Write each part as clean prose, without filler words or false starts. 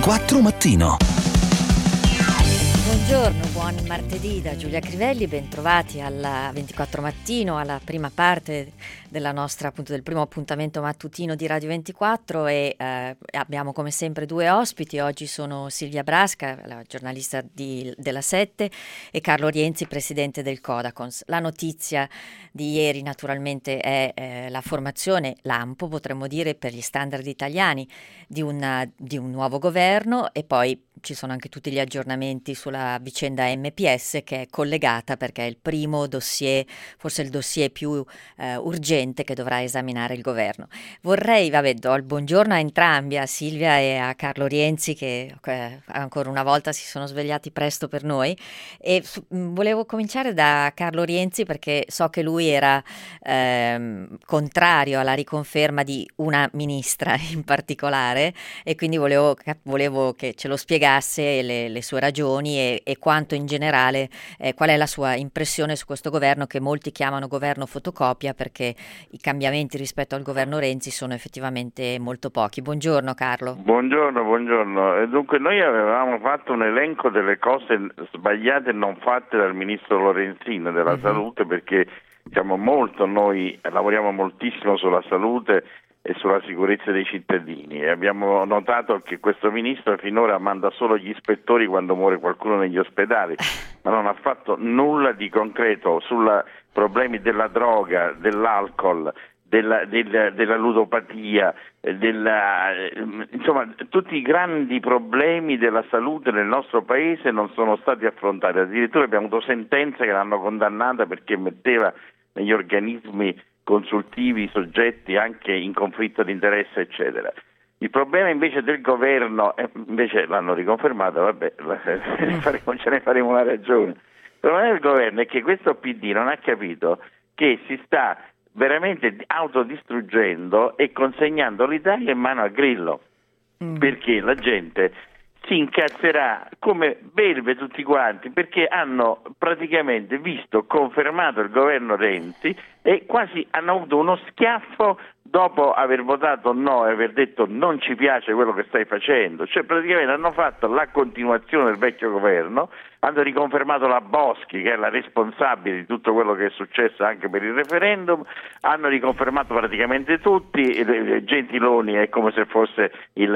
24 Mattino. Buongiorno, buon martedì da Giulia Crivelli, bentrovati alla 24 Mattino, alla prima parte della nostra, appunto, del primo appuntamento mattutino di Radio 24 e abbiamo come sempre due ospiti. Oggi sono Silvia Brasca, la giornalista della 7, e Carlo Rienzi, presidente del Codacons. La notizia di ieri naturalmente è la formazione lampo, potremmo dire, per gli standard italiani di un nuovo governo, e poi ci sono anche tutti gli aggiornamenti sulla vicenda MPS, che è collegata perché è il primo dossier, forse il dossier più urgente che dovrà esaminare il governo. Vorrei, do il buongiorno a entrambi, a Silvia e a Carlo Rienzi, che ancora una volta si sono svegliati presto per noi, e volevo cominciare da Carlo Rienzi perché so che lui era contrario alla riconferma di una ministra in particolare, e quindi volevo che ce lo spiegasse le sue ragioni e quanto in generale, qual è la sua impressione su questo governo, che molti chiamano governo fotocopia, perché i cambiamenti rispetto al governo Renzi sono effettivamente molto pochi. Buongiorno Carlo. Buongiorno. Dunque noi avevamo fatto un elenco delle cose sbagliate e non fatte dal ministro Lorenzin della salute, perché noi lavoriamo moltissimo sulla salute e sulla sicurezza dei cittadini, e abbiamo notato che questo ministro finora manda solo gli ispettori quando muore qualcuno negli ospedali, ma non ha fatto nulla di concreto sui problemi della droga, dell'alcol, della ludopatia, insomma tutti i grandi problemi della salute nel nostro paese non sono stati affrontati. Addirittura abbiamo avuto sentenze che l'hanno condannata perché metteva negli organismi consultivi soggetti anche in conflitto di interesse, eccetera. Il problema invece del governo, invece l'hanno riconfermato, ce ne faremo una ragione. Il problema del governo è che questo PD non ha capito che si sta veramente autodistruggendo e consegnando l'Italia in mano a Grillo, perché la gente si incazzerà come belve tutti quanti, perché hanno praticamente visto confermato il governo Renzi e quasi hanno avuto uno schiaffo dopo aver votato no e aver detto non ci piace quello che stai facendo. Cioè praticamente hanno fatto la continuazione del vecchio governo, hanno riconfermato la Boschi, che è la responsabile di tutto quello che è successo anche per il referendum, hanno riconfermato praticamente tutti. Gentiloni è come se fosse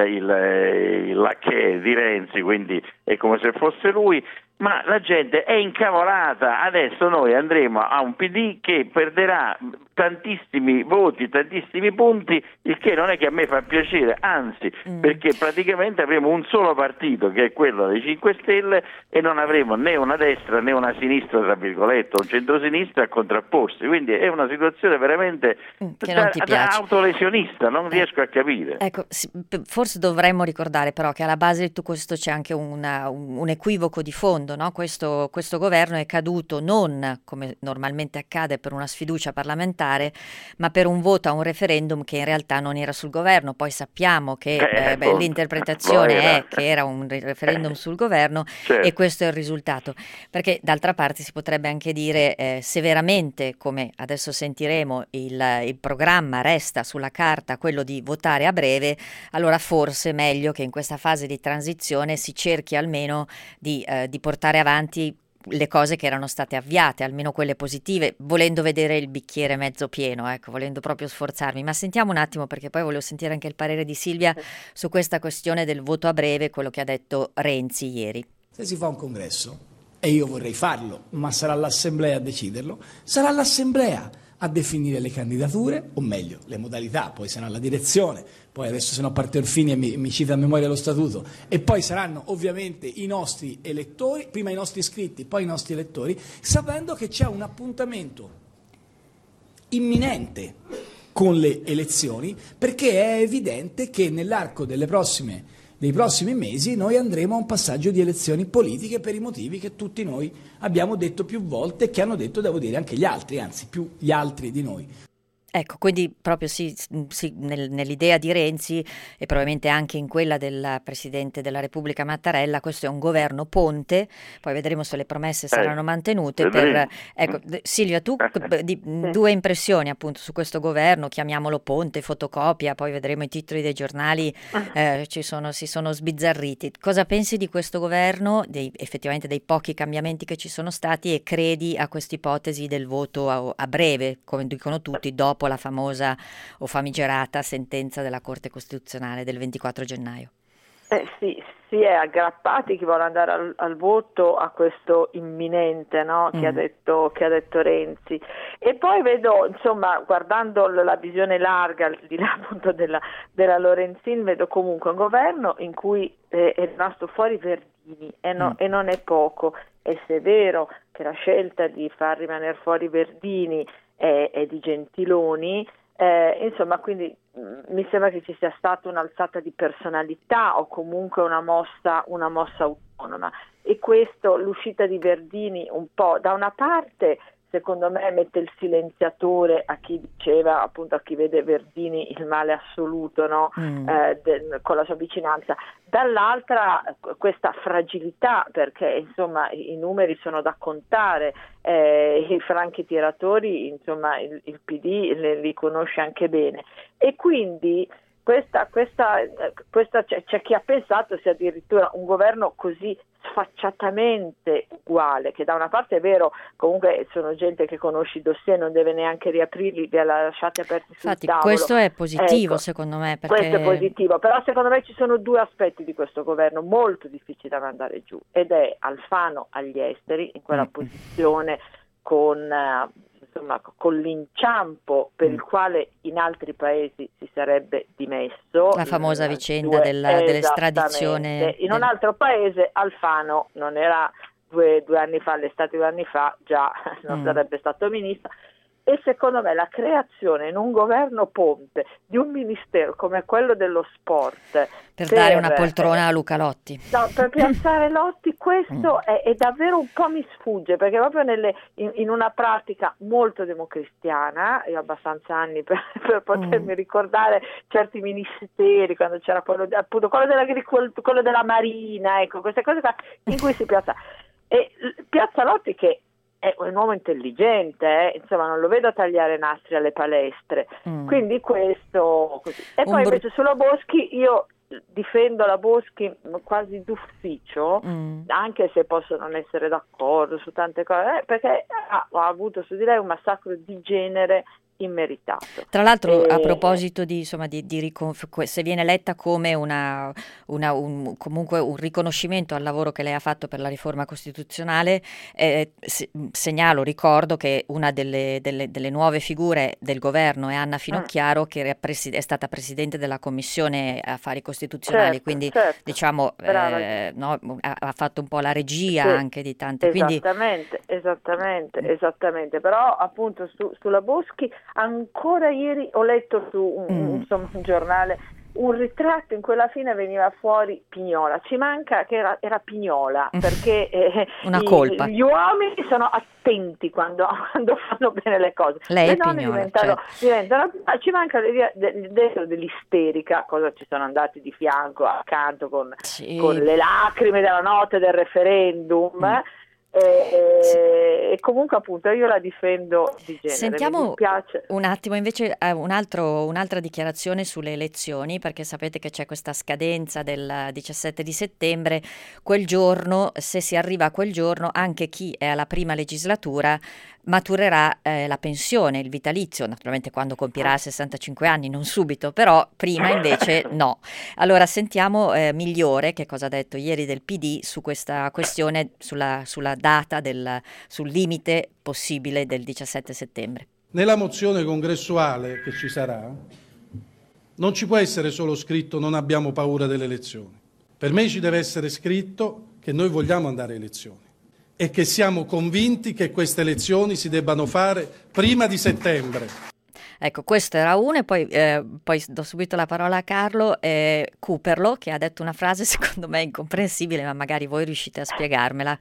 il lacchè di Renzi, quindi è come se fosse lui. Ma la gente è incavolata. Adesso noi andremo a un PD che perderà tantissimi voti, tantissimi punti, il che non è che a me fa piacere, anzi, perché praticamente avremo un solo partito, che è quello dei 5 Stelle, e non avremo né una destra né una sinistra, tra virgolette, un centrosinistra a contrapporsi. Quindi è una situazione veramente da autolesionista, non riesco a capire. Ecco, forse dovremmo ricordare però che alla base di tutto questo c'è anche un equivoco di fondo. No? Questo governo è caduto non, come normalmente accade, per una sfiducia parlamentare, ma per un voto a un referendum che in realtà non era sul governo. Poi sappiamo che l'interpretazione è che era un referendum sul governo, certo. E questo è il risultato, perché d'altra parte si potrebbe anche dire se veramente, come adesso sentiremo, il programma resta sulla carta quello di votare a breve, allora forse meglio che in questa fase di transizione si cerchi almeno di portare avanti le cose che erano state avviate, almeno quelle positive, volendo vedere il bicchiere mezzo pieno, volendo proprio sforzarmi. Ma sentiamo un attimo, perché poi volevo sentire anche il parere di Silvia su questa questione del voto a breve, quello che ha detto Renzi ieri. Se si fa un congresso, e io vorrei farlo, ma sarà l'Assemblea a deciderlo, sarà l'Assemblea a definire le candidature, o meglio, le modalità, poi sarà la direzione, poi adesso se no parte Orfini e mi cita a memoria lo statuto, e poi saranno ovviamente i nostri elettori, prima i nostri iscritti, poi i nostri elettori, sapendo che c'è un appuntamento imminente con le elezioni, perché è evidente che nell'arco dei prossimi mesi noi andremo a un passaggio di elezioni politiche per i motivi che tutti noi abbiamo detto più volte e che hanno detto, devo dire, anche gli altri, anzi più gli altri di noi. Ecco, quindi proprio nell'idea di Renzi e probabilmente anche in quella del Presidente della Repubblica Mattarella, questo è un governo ponte, poi vedremo se le promesse saranno mantenute. Ecco, Silvia, tu due impressioni appunto su questo governo, chiamiamolo ponte, fotocopia, poi vedremo i titoli dei giornali, si sono sbizzarriti. Cosa pensi di questo governo, effettivamente dei pochi cambiamenti che ci sono stati, e credi a questa ipotesi del voto a breve, come dicono tutti, dopo la famosa o famigerata sentenza della Corte Costituzionale del 24 gennaio? Sì, si è aggrappati chi vuole andare al voto a questo imminente, no? che ha detto Renzi. E poi vedo, insomma, guardando la visione larga, al di là appunto della Lorenzin, vedo comunque un governo in cui è rimasto fuori Verdini e non è poco. E se è vero che la scelta di far rimanere fuori Verdini è di Gentiloni, insomma, quindi mi sembra che ci sia stata un'alzata di personalità o comunque una mossa autonoma, e questo, l'uscita di Verdini, un po' da una parte secondo me mette il silenziatore a chi diceva, appunto, a chi vede Verdini il male assoluto, no? Con la sua vicinanza. Dall'altra questa fragilità, perché insomma i numeri sono da contare, i franchi tiratori, insomma il PD li conosce anche bene, e quindi c'è chi ha pensato sia addirittura un governo così sfacciatamente uguale, che da una parte è vero, comunque sono gente che conosci i dossier, non deve neanche riaprirli, li ha lasciati aperti sul tavolo. Questo è positivo, secondo me, perché... Questo è positivo, però secondo me ci sono due aspetti di questo governo molto difficili da mandare giù, ed è Alfano agli esteri, in quella posizione con l'inciampo per il quale in altri paesi si sarebbe dimesso. La famosa vicenda dell'estradizione. In un altro paese Alfano non era due anni fa, l'estate 2 anni fa, già non sarebbe stato ministro. E secondo me la creazione in un governo ponte di un ministero come quello dello sport per dare una poltrona a Luca Lotti, per piazzare Lotti, questo è davvero un po' mi sfugge, perché proprio in una pratica molto democristiana, io ho abbastanza anni per potermi ricordare certi ministeri, quando c'era quello dell'agricoltura, quello della marina, ecco, queste cose qua, in cui si piazza, e piazza Lotti, che è un uomo intelligente, insomma, non lo vedo tagliare nastri alle palestre, quindi questo così. E poi invece sulla Boschi io difendo la Boschi quasi d'ufficio, anche se posso non essere d'accordo su tante cose, perché ha avuto su di lei un massacro di genere immeritato. Tra l'altro, a proposito di se viene letta come comunque un riconoscimento al lavoro che lei ha fatto per la riforma costituzionale, ricordo che una delle nuove figure del governo è Anna Finocchiaro, che è stata presidente della Commissione Affari Costituzionali, quindi diciamo ha fatto un po' la regia anche di tante. Esattamente, però appunto sulla Boschi ancora ieri ho letto su un giornale un ritratto in cui alla fine veniva fuori Pignola. Ci manca che era Pignola, perché una colpa. Gli uomini sono attenti quando fanno bene le cose. Lei le donne diventano, ci manca dentro dell'isterica, cosa ci sono andati di fianco, accanto con le lacrime della notte del referendum. E comunque appunto io la difendo di genere. Sentiamo mi piace. un attimo invece un'altra dichiarazione sulle elezioni, perché sapete che c'è questa scadenza del 17 di settembre, quel giorno, se si arriva a quel giorno, anche chi è alla prima legislatura maturerà la pensione, il vitalizio, naturalmente quando compirà 65 anni, non subito, però prima invece no. Allora sentiamo Migliore che cosa ha detto ieri del PD su questa questione, sulla data, sul limite possibile del 17 settembre. Nella mozione congressuale che ci sarà non ci può essere solo scritto non abbiamo paura delle elezioni. Per me ci deve essere scritto che noi vogliamo andare a elezioni e che siamo convinti che queste elezioni si debbano fare prima di settembre. Ecco, questo era uno, e poi do subito la parola a Carlo Cooperlo, che ha detto una frase secondo me incomprensibile, ma magari voi riuscite a spiegarmela.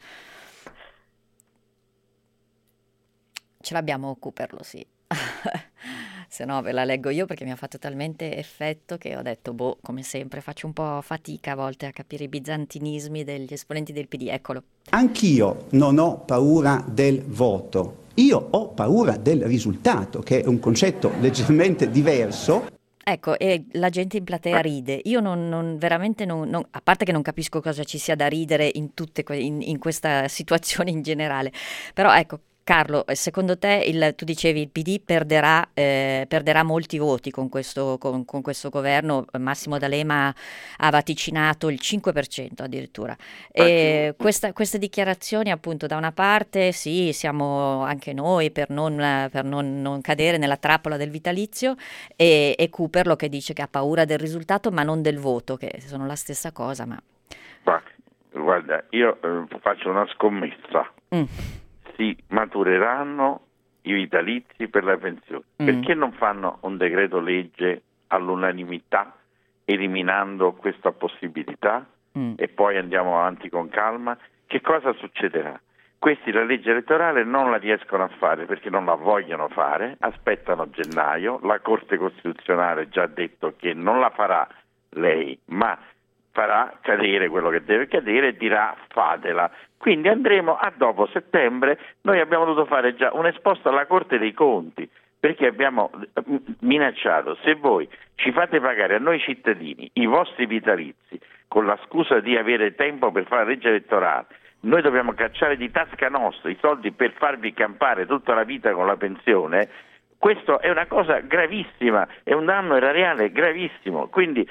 Ce l'abbiamo Cooperlo, sì. Se no ve la leggo io perché mi ha fatto talmente effetto che ho detto, come sempre faccio un po' fatica a volte a capire i bizantinismi degli esponenti del PD. Eccolo. Anch'io non ho paura del voto, io ho paura del risultato, che è un concetto leggermente diverso. Ecco, e la gente in platea ride. Io veramente a parte che non capisco cosa ci sia da ridere in in questa situazione in generale, però ecco, Carlo, secondo te tu dicevi il PD perderà molti voti con questo governo. Massimo D'Alema ha vaticinato il 5% addirittura. E queste dichiarazioni, appunto, da una parte sì, siamo anche noi per non cadere nella trappola del vitalizio, e Cooperlo che dice che ha paura del risultato ma non del voto, che sono la stessa cosa. Ma guarda, io faccio una scommessa. Si matureranno i vitalizi per la pensione. Perché non fanno un decreto legge all'unanimità eliminando questa possibilità e poi andiamo avanti con calma? Che cosa succederà? Questi la legge elettorale non la riescono a fare perché non la vogliono fare, aspettano gennaio, la Corte Costituzionale ha già detto che non la farà lei, ma farà cadere quello che deve cadere e dirà fatela. Quindi andremo a dopo settembre. Noi abbiamo dovuto fare già un esposto alla Corte dei Conti perché abbiamo minacciato: se voi ci fate pagare a noi cittadini i vostri vitalizi con la scusa di avere tempo per fare la legge elettorale, noi dobbiamo cacciare di tasca nostra i soldi per farvi campare tutta la vita con la pensione. Questo è una cosa gravissima, è un danno erariale gravissimo. Quindi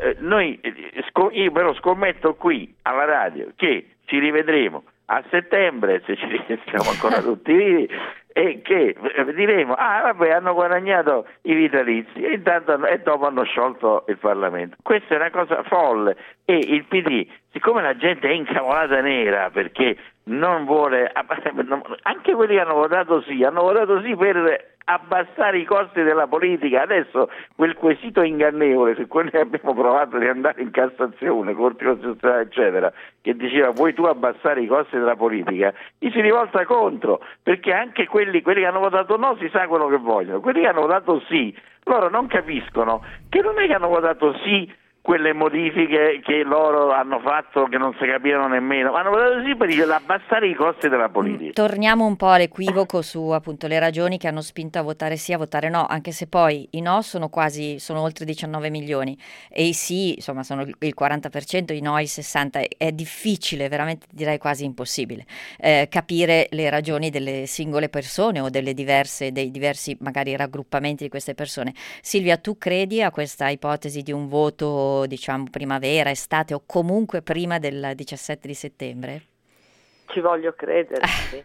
io però scommetto qui alla radio che ci rivedremo a settembre, se ci siamo ancora tutti vivi, e che diremo: hanno guadagnato i vitalizi e dopo hanno sciolto il Parlamento. Questa è una cosa folle, e il PD, siccome la gente è incavolata nera perché non vuole, anche quelli che hanno votato sì per abbassare i costi della politica. Adesso quel quesito ingannevole su cui abbiamo provato di andare in Cassazione, Corte Costituzionale eccetera, che diceva vuoi tu abbassare i costi della politica, gli si rivolta contro, perché anche quelli che hanno votato no si sa quello che vogliono, quelli che hanno votato sì, loro non capiscono che non è che hanno votato sì quelle modifiche che loro hanno fatto che non si capirono nemmeno, ma hanno votato sì per abbassare i costi della politica. Torniamo un po' all'equivoco su appunto le ragioni che hanno spinto a votare sì, a votare no, anche se poi i no sono oltre 19 milioni e i sì, insomma, sono il 40%, i no il 60%. È difficile, veramente direi quasi impossibile, capire le ragioni delle singole persone o dei diversi magari raggruppamenti di queste persone. Silvia, tu credi a questa ipotesi di un voto, diciamo, primavera, estate o comunque prima del 17 di settembre? Ci voglio credere, sì.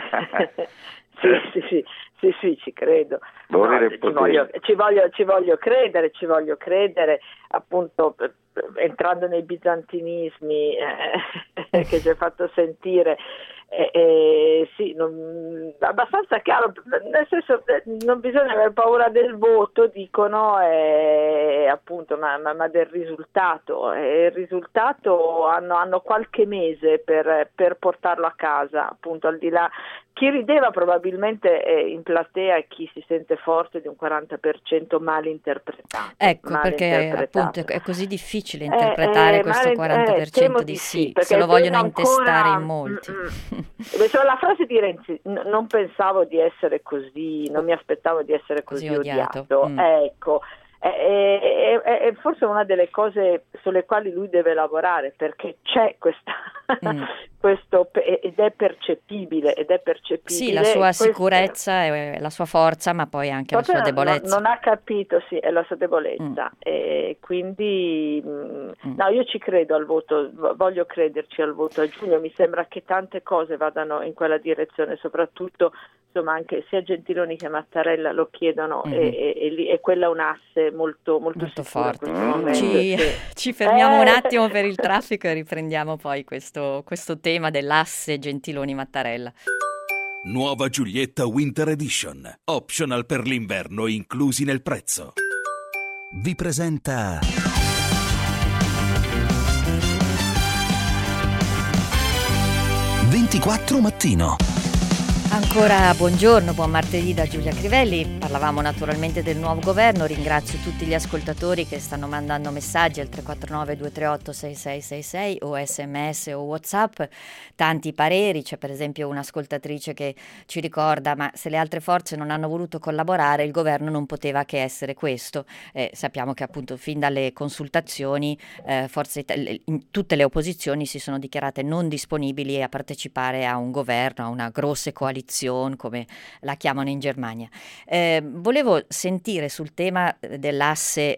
Sì, ci credo. Ci voglio credere, appunto, entrando nei bizantinismi che ci hai fatto sentire. Sì, abbastanza chiaro, nel senso, non bisogna avere paura del voto, dicono, appunto, ma del risultato. Il risultato hanno qualche mese per portarlo a casa, appunto, al di là. Chi rideva probabilmente in platea e chi si sente forte di un 40% mal interpretato. Ecco, perché appunto è così difficile interpretare questo 40% di sì, se lo vogliono intestare in molti. La frase di Renzi, non pensavo di essere così, non mi aspettavo di essere così odiato. Ecco, è forse una delle cose sulle quali lui deve lavorare, perché c'è questo ed è percepibile. Sì, la sua sicurezza e la sua forza, ma poi anche la sua debolezza. Non ha capito, sì, è la sua debolezza. E quindi no, io ci credo al voto, voglio crederci al voto a giugno. Mi sembra che tante cose vadano in quella direzione, soprattutto, insomma, anche sia Gentiloni che Mattarella lo chiedono, e quella è un asse molto forte. Sì. Ci fermiamo un attimo per il traffico e riprendiamo poi questo tema dell'asse Gentiloni-Mattarella. Nuova Giulietta Winter Edition. Optional per l'inverno inclusi nel prezzo. Vi presenta 24 Mattino. Ancora buongiorno, buon martedì da Giulia Crivelli. Parlavamo naturalmente del nuovo governo. Ringrazio tutti gli ascoltatori che stanno mandando messaggi al 349 238 6666 o sms o WhatsApp. Tanti pareri, c'è per esempio un'ascoltatrice che ci ricorda: ma se le altre forze non hanno voluto collaborare, il governo non poteva che essere questo. Sappiamo che appunto fin dalle consultazioni tutte le opposizioni si sono dichiarate non disponibili a partecipare a un governo, a una grossa coalizione, come la chiamano in Germania. Volevo sentire sul tema dell'asse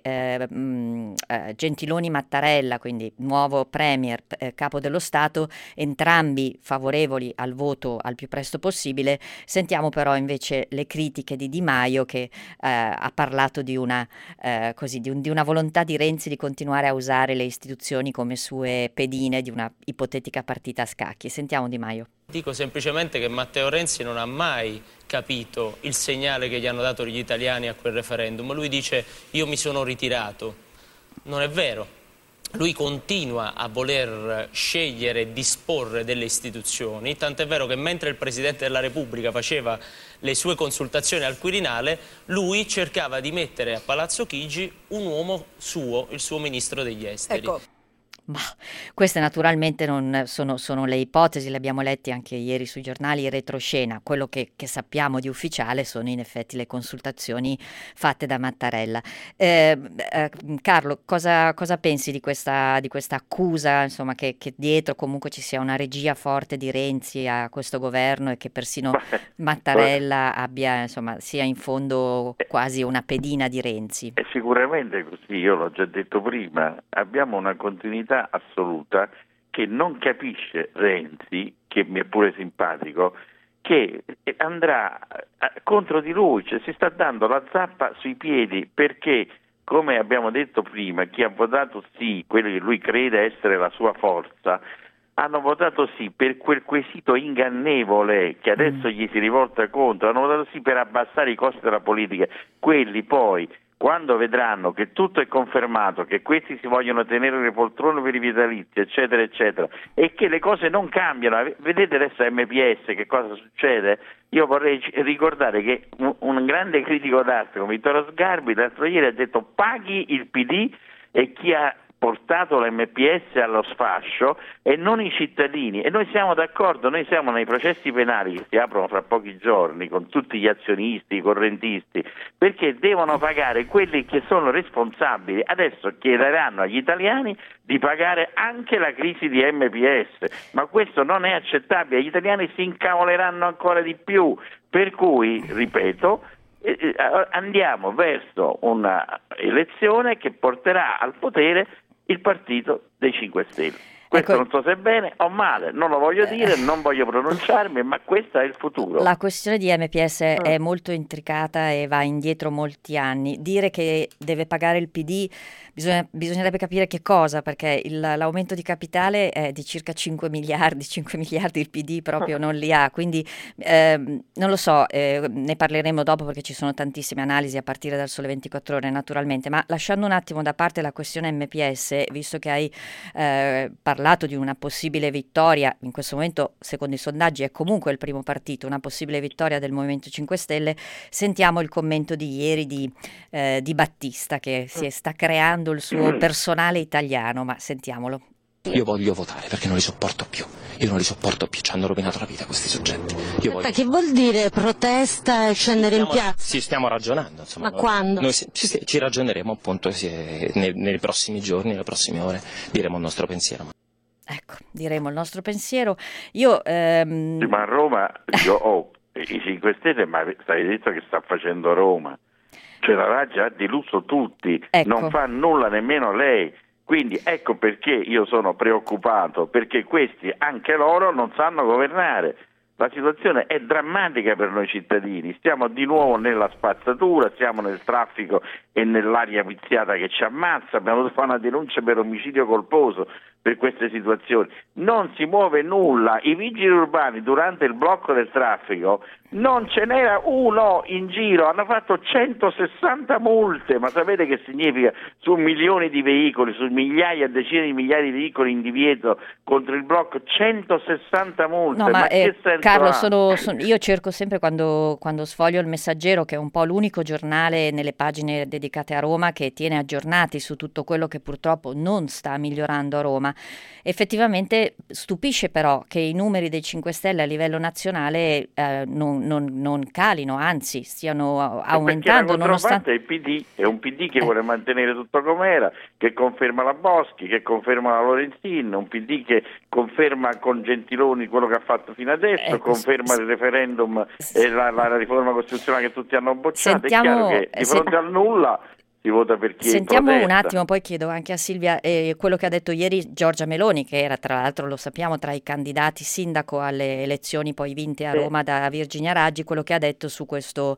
Gentiloni-Mattarella, quindi nuovo premier, capo dello Stato, entrambi favorevoli al voto al più presto possibile. Sentiamo però invece le critiche di Di Maio, che ha parlato di una volontà di Renzi di continuare a usare le istituzioni come sue pedine di una ipotetica partita a scacchi. Sentiamo Di Maio. Dico semplicemente che Matteo Renzi non ha mai capito il segnale che gli hanno dato gli italiani a quel referendum. Lui dice: io mi sono ritirato. Non è vero. Lui continua a voler scegliere e disporre delle istituzioni, tant'è vero che mentre il Presidente della Repubblica faceva le sue consultazioni al Quirinale, lui cercava di mettere a Palazzo Chigi un uomo suo, il suo Ministro degli Esteri. Ecco. Ma queste naturalmente non sono le ipotesi, le abbiamo lette anche ieri sui giornali retroscena. Quello che sappiamo di ufficiale sono in effetti le consultazioni fatte da Mattarella. Carlo, cosa pensi di questa accusa, insomma, che dietro comunque ci sia una regia forte di Renzi a questo governo e che persino Mattarella abbia, insomma, sia in fondo quasi una pedina di Renzi? È sicuramente così, io l'ho già detto prima, abbiamo una continuità assoluta che non capisce Renzi, che mi è pure simpatico, che andrà contro di lui, cioè si sta dando la zappa sui piedi, perché, come abbiamo detto prima, chi ha votato sì, quelli che lui crede essere la sua forza, hanno votato sì per quel quesito ingannevole che adesso gli si rivolta contro, hanno votato sì per abbassare i costi della politica. Quelli poi, quando vedranno che tutto è confermato, che questi si vogliono tenere le poltrone per i vitalizi, eccetera, eccetera, e che le cose non cambiano, vedete adesso a MPS che cosa succede? Io vorrei ricordare che un grande critico d'arte come Vittorio Sgarbi l'altro ieri ha detto: paghi il PD e chi ha portato l'MPS allo sfascio e non i cittadini. E noi siamo d'accordo, noi siamo nei processi penali che si aprono fra pochi giorni con tutti gli azionisti, i correntisti, perché devono pagare quelli che sono responsabili. Adesso chiederanno agli italiani di pagare anche la crisi di MPS, ma questo non è accettabile, gli italiani si incavoleranno ancora di più, per cui, ripeto, andiamo verso una elezione che porterà al potere il partito dei 5 Stelle. Questo non so se è bene o male, non lo voglio dire, non voglio pronunciarmi, ma questo è il futuro. La questione di MPS è molto intricata e va indietro molti anni. Dire che deve pagare il PD, bisognerebbe capire che cosa, perché l'aumento di capitale è di circa 5 miliardi il PD proprio non li ha, quindi non lo so, ne parleremo dopo perché ci sono tantissime analisi a partire dal Sole 24 Ore naturalmente, ma lasciando un attimo da parte la questione MPS, visto che hai parlato di una possibile vittoria, in questo momento secondo i sondaggi è comunque il primo partito, una possibile vittoria del Movimento 5 Stelle, sentiamo il commento di ieri di Battista che si sta creando il suo personale italiano, ma sentiamolo. Io voglio votare perché non li sopporto più, ci hanno rovinato la vita questi soggetti. Che vuol dire protesta e scendere in piazza? Sì, stiamo ragionando, insomma. Ma quando? Noi ci ragioneremo appunto nei prossimi giorni, nelle prossime ore, diremo il nostro pensiero. Ecco, diremo il nostro pensiero. Io Sì, ma a Roma i 5 Stelle, ma stai detto che sta facendo Roma? Cioè l'ha già deluso tutti, ecco. Non fa nulla nemmeno lei. Quindi ecco perché io sono preoccupato, perché questi, anche loro, non sanno governare. La situazione è drammatica per noi cittadini, stiamo di nuovo nella spazzatura, siamo nel traffico e nell'aria viziata che ci ammazza, abbiamo dovuto fare una denuncia per omicidio colposo per queste situazioni. Non si muove nulla, i vigili urbani durante il blocco del traffico non ce n'era uno in giro, hanno fatto 160 multe, ma sapete che significa? Su milioni di veicoli, su migliaia, decine di migliaia di veicoli in divieto contro il blocco, 160 multe. No, ma che senso Carlo, ha? io cerco sempre quando sfoglio il Messaggero, che è un po' l'unico giornale nelle pagine dedicate a Roma che tiene aggiornati su tutto quello che purtroppo non sta migliorando a Roma. Effettivamente stupisce però che i numeri dei 5 Stelle a livello nazionale non calino, anzi stiano aumentando. Nonostante il PD è un PD che vuole mantenere tutto com'era, che conferma la Boschi, che conferma la Lorenzin, un PD che conferma con Gentiloni quello che ha fatto fino adesso, conferma il referendum e la riforma costituzionale che tutti hanno bocciato. È chiaro che di fronte al nulla si vota per chi Sentiamo protesta. Un attimo, poi chiedo anche a Silvia quello che ha detto ieri Giorgia Meloni, che era tra l'altro, lo sappiamo, tra i candidati sindaco alle elezioni poi vinte a Roma da Virginia Raggi, quello che ha detto su questo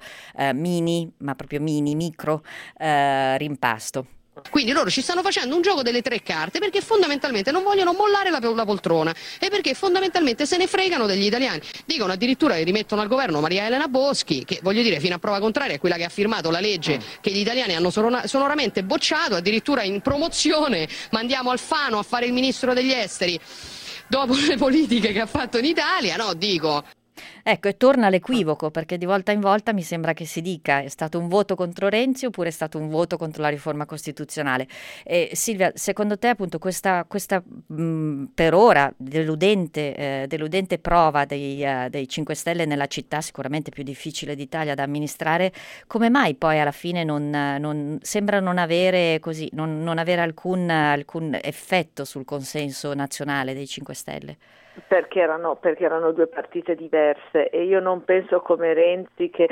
micro rimpasto. Quindi loro ci stanno facendo un gioco delle 3 carte perché fondamentalmente non vogliono mollare la poltrona e perché fondamentalmente se ne fregano degli italiani. Dicono addirittura che rimettono al governo Maria Elena Boschi, che voglio dire fino a prova contraria è quella che ha firmato la legge che gli italiani hanno sonoramente bocciato, addirittura in promozione mandiamo Alfano a fare il ministro degli esteri dopo le politiche che ha fatto in Italia, no? Dico... Ecco, e torna l'equivoco, perché di volta in volta mi sembra che si dica è stato un voto contro Renzi oppure è stato un voto contro la riforma costituzionale. Silvia, secondo te appunto questa per ora deludente prova dei 5 Stelle nella città sicuramente più difficile d'Italia da amministrare, come mai poi alla fine non sembra non avere alcun effetto sul consenso nazionale dei 5 Stelle? Perché erano 2 partite diverse e io non penso come Rienzi che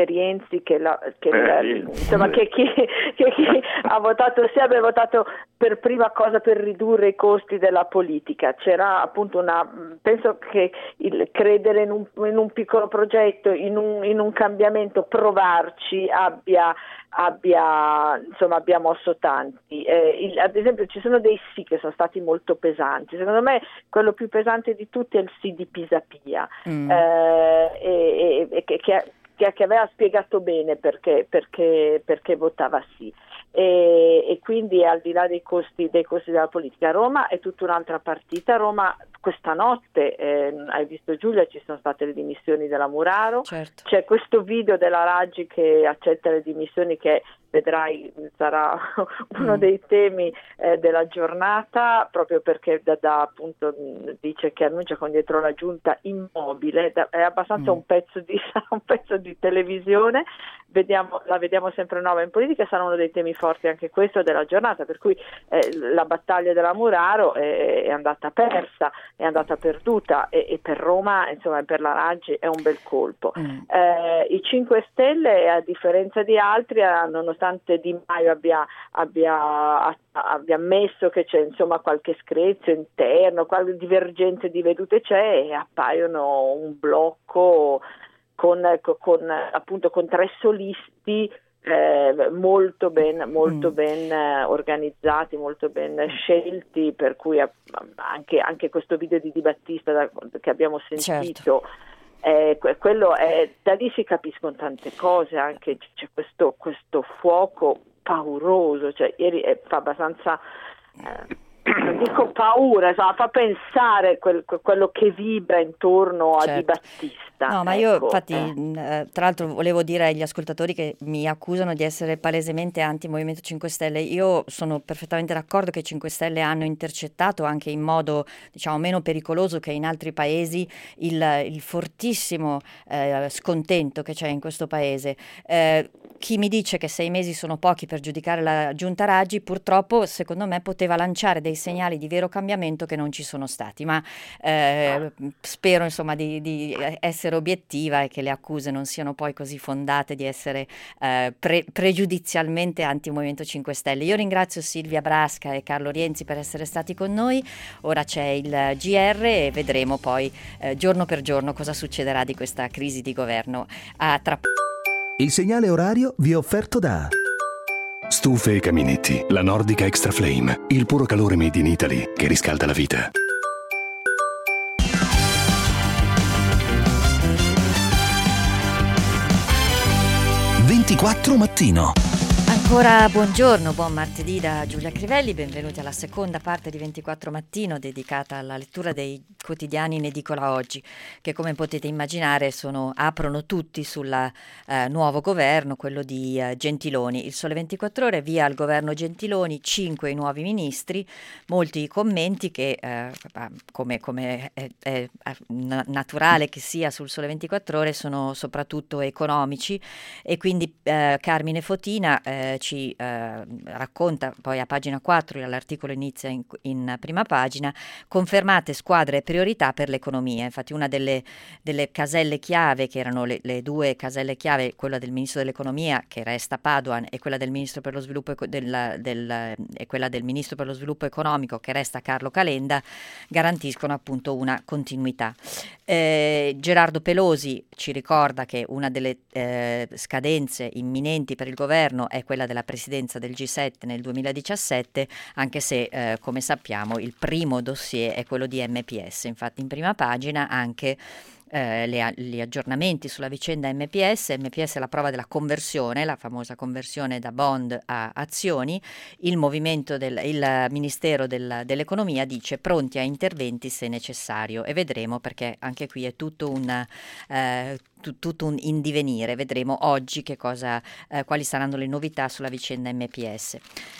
chi ha votato sì abbia votato per prima cosa per ridurre i costi della politica. C'era appunto penso che il credere in un piccolo progetto, in un cambiamento, provarci abbia mosso tanti. Ad esempio ci sono dei sì che sono stati molto pesanti. Secondo me quello più pesante di tutti è il sì di Pisapia, che aveva spiegato bene perché votava sì. E quindi al di là dei costi della politica, Roma è tutta un'altra partita. Roma questa notte, hai visto Giulia, ci sono state le dimissioni della Muraro, certo. C'è questo video della Raggi che accetta le dimissioni che vedrai sarà uno dei temi della giornata, proprio perché appunto dice che annuncia con dietro la giunta immobile, è abbastanza un pezzo di televisione. La vediamo sempre nuova in politica, sarà uno dei temi forti anche questo della giornata, per cui la battaglia della Muraro è andata persa, è andata perduta e per Roma, insomma per la Raggi è un bel colpo. I 5 Stelle, a differenza di altri, nonostante Di Maio abbia ammesso che c'è insomma qualche screzio interno, qualche divergenza di vedute c'è, e appaiono un blocco con 3 solisti molto ben organizzati, non ben scelti, per cui anche questo video di Di Battista che abbiamo sentito, certo. Quello da lì si capiscono tante cose, anche c'è questo fuoco pauroso, cioè ieri fa abbastanza non dico paura, insomma, fa pensare quello che vibra intorno a Di Battista. No, ma io infatti tra l'altro volevo dire agli ascoltatori che mi accusano di essere palesemente anti-Movimento 5 Stelle, io sono perfettamente d'accordo che i 5 Stelle hanno intercettato anche in modo diciamo meno pericoloso che in altri paesi il fortissimo scontento che c'è in questo paese. Chi mi dice che 6 mesi sono pochi per giudicare la giunta Raggi, purtroppo secondo me poteva lanciare dei segnali di vero cambiamento che non ci sono stati, ma spero insomma di essere obiettiva e che le accuse non siano poi così fondate di essere pregiudizialmente anti-Movimento 5 Stelle. Io ringrazio Silvia Brasca e Carlo Rienzi per essere stati con noi. Ora c'è il GR e vedremo poi giorno per giorno cosa succederà di questa crisi di governo. Il segnale orario vi è offerto da Stufe e Caminetti, la Nordica Extra Flame, il puro calore made in Italy che riscalda la vita. 24 Mattino. Ancora buongiorno, buon martedì da Giulia Crivelli, benvenuti alla seconda parte di 24 Mattino dedicata alla lettura dei quotidiani in edicola oggi, che come potete immaginare aprono tutti sul nuovo governo, quello di Gentiloni. Il Sole 24 Ore, via al governo Gentiloni, 5 nuovi ministri, molti commenti che come è naturale che sia sul Sole 24 Ore sono soprattutto economici, e quindi Carmine Fotina ci racconta poi a pagina 4, l'articolo inizia in prima pagina: confermate squadre e priorità per l'economia. Infatti una delle caselle chiave, che erano le due caselle chiave, quella del ministro dell'economia che resta Padoan e quella del ministro per lo sviluppo e quella del ministro per lo sviluppo economico che resta Carlo Calenda, garantiscono appunto una continuità. Gerardo Pelosi ci ricorda che una delle scadenze imminenti per il governo è quella della presidenza del G7 nel 2017, anche se come sappiamo il primo dossier è quello di MPS. Infatti in prima pagina anche gli aggiornamenti sulla vicenda MPS è la prova della conversione, la famosa conversione da bond a azioni. Il Ministero dell'Economia dice pronti a interventi se necessario, e vedremo, perché anche qui è tutto un indivenire. Vedremo oggi quali saranno le novità sulla vicenda MPS.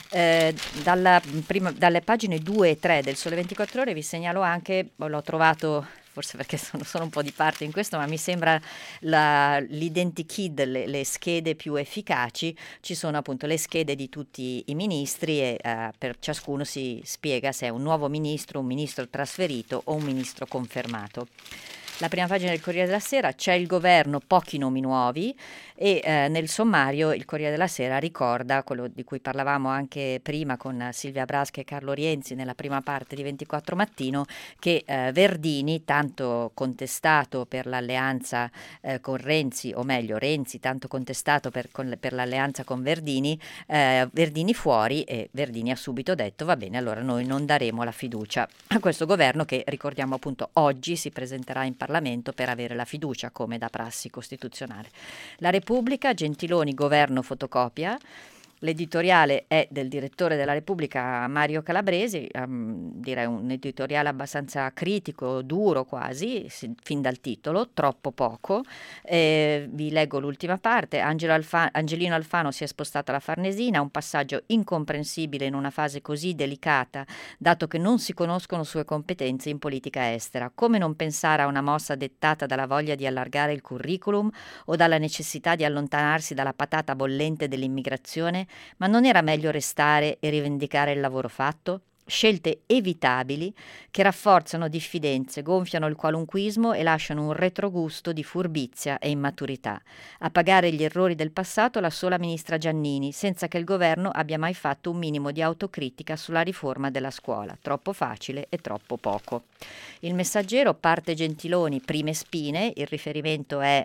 Dalle pagine 2 e 3 del Sole 24 Ore vi segnalo anche, l'ho trovato forse perché sono un po' di parte in questo, ma mi sembra l'identikit, le schede più efficaci. Ci sono appunto le schede di tutti i ministri e per ciascuno si spiega se è un nuovo ministro, un ministro trasferito o un ministro confermato. La prima pagina del Corriere della Sera: c'è il governo, pochi nomi nuovi, e nel sommario il Corriere della Sera ricorda quello di cui parlavamo anche prima con Silvia Braschi e Carlo Rienzi nella prima parte di 24 Mattino, che Verdini, tanto contestato per l'alleanza con Renzi, o meglio Renzi tanto contestato per l'alleanza con Verdini, Verdini fuori, e Verdini ha subito detto va bene, allora noi non daremo la fiducia a questo governo, che ricordiamo appunto oggi si presenterà in Parlamento per avere la fiducia come da prassi costituzionale. La Repubblica: Gentiloni, governo fotocopia. L'editoriale è del direttore della Repubblica Mario Calabresi, direi un editoriale abbastanza critico, duro quasi, fin dal titolo, troppo poco. Vi leggo l'ultima parte: Angelino Alfano si è spostato alla Farnesina, un passaggio incomprensibile in una fase così delicata, dato che non si conoscono sue competenze in politica estera. Come non pensare a una mossa dettata dalla voglia di allargare il curriculum o dalla necessità di allontanarsi dalla patata bollente dell'immigrazione? Ma non era meglio restare e rivendicare il lavoro fatto? Scelte evitabili che rafforzano diffidenze, gonfiano il qualunquismo e lasciano un retrogusto di furbizia e immaturità. A pagare gli errori del passato la sola ministra Giannini, senza che il governo abbia mai fatto un minimo di autocritica sulla riforma della scuola. Troppo facile e troppo poco. Il Messaggero: parte Gentiloni, prime spine. Il riferimento è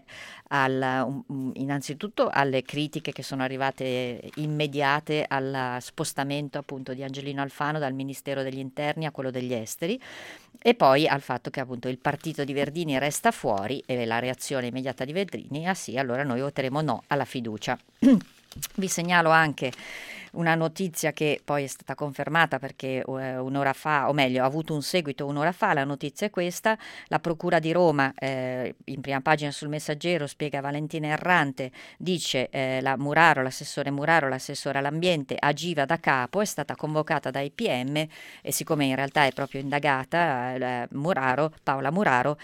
innanzitutto alle critiche che sono arrivate immediate al spostamento appunto di Angelino Alfano dal Ministero degli Interni a quello degli Esteri, e poi al fatto che appunto il partito di Verdini resta fuori, e la reazione immediata di Verdini: ah sì, allora noi voteremo no alla fiducia. Vi segnalo anche una notizia che poi è stata confermata perché un'ora fa, o meglio ha avuto un seguito un'ora fa. La notizia è questa: la Procura di Roma, in prima pagina sul Messaggero, spiega Valentina Errante, dice l'assessore Muraro, l'assessore all'ambiente, agiva da capo, è stata convocata dai PM e siccome in realtà è proprio indagata, Paola Muraro,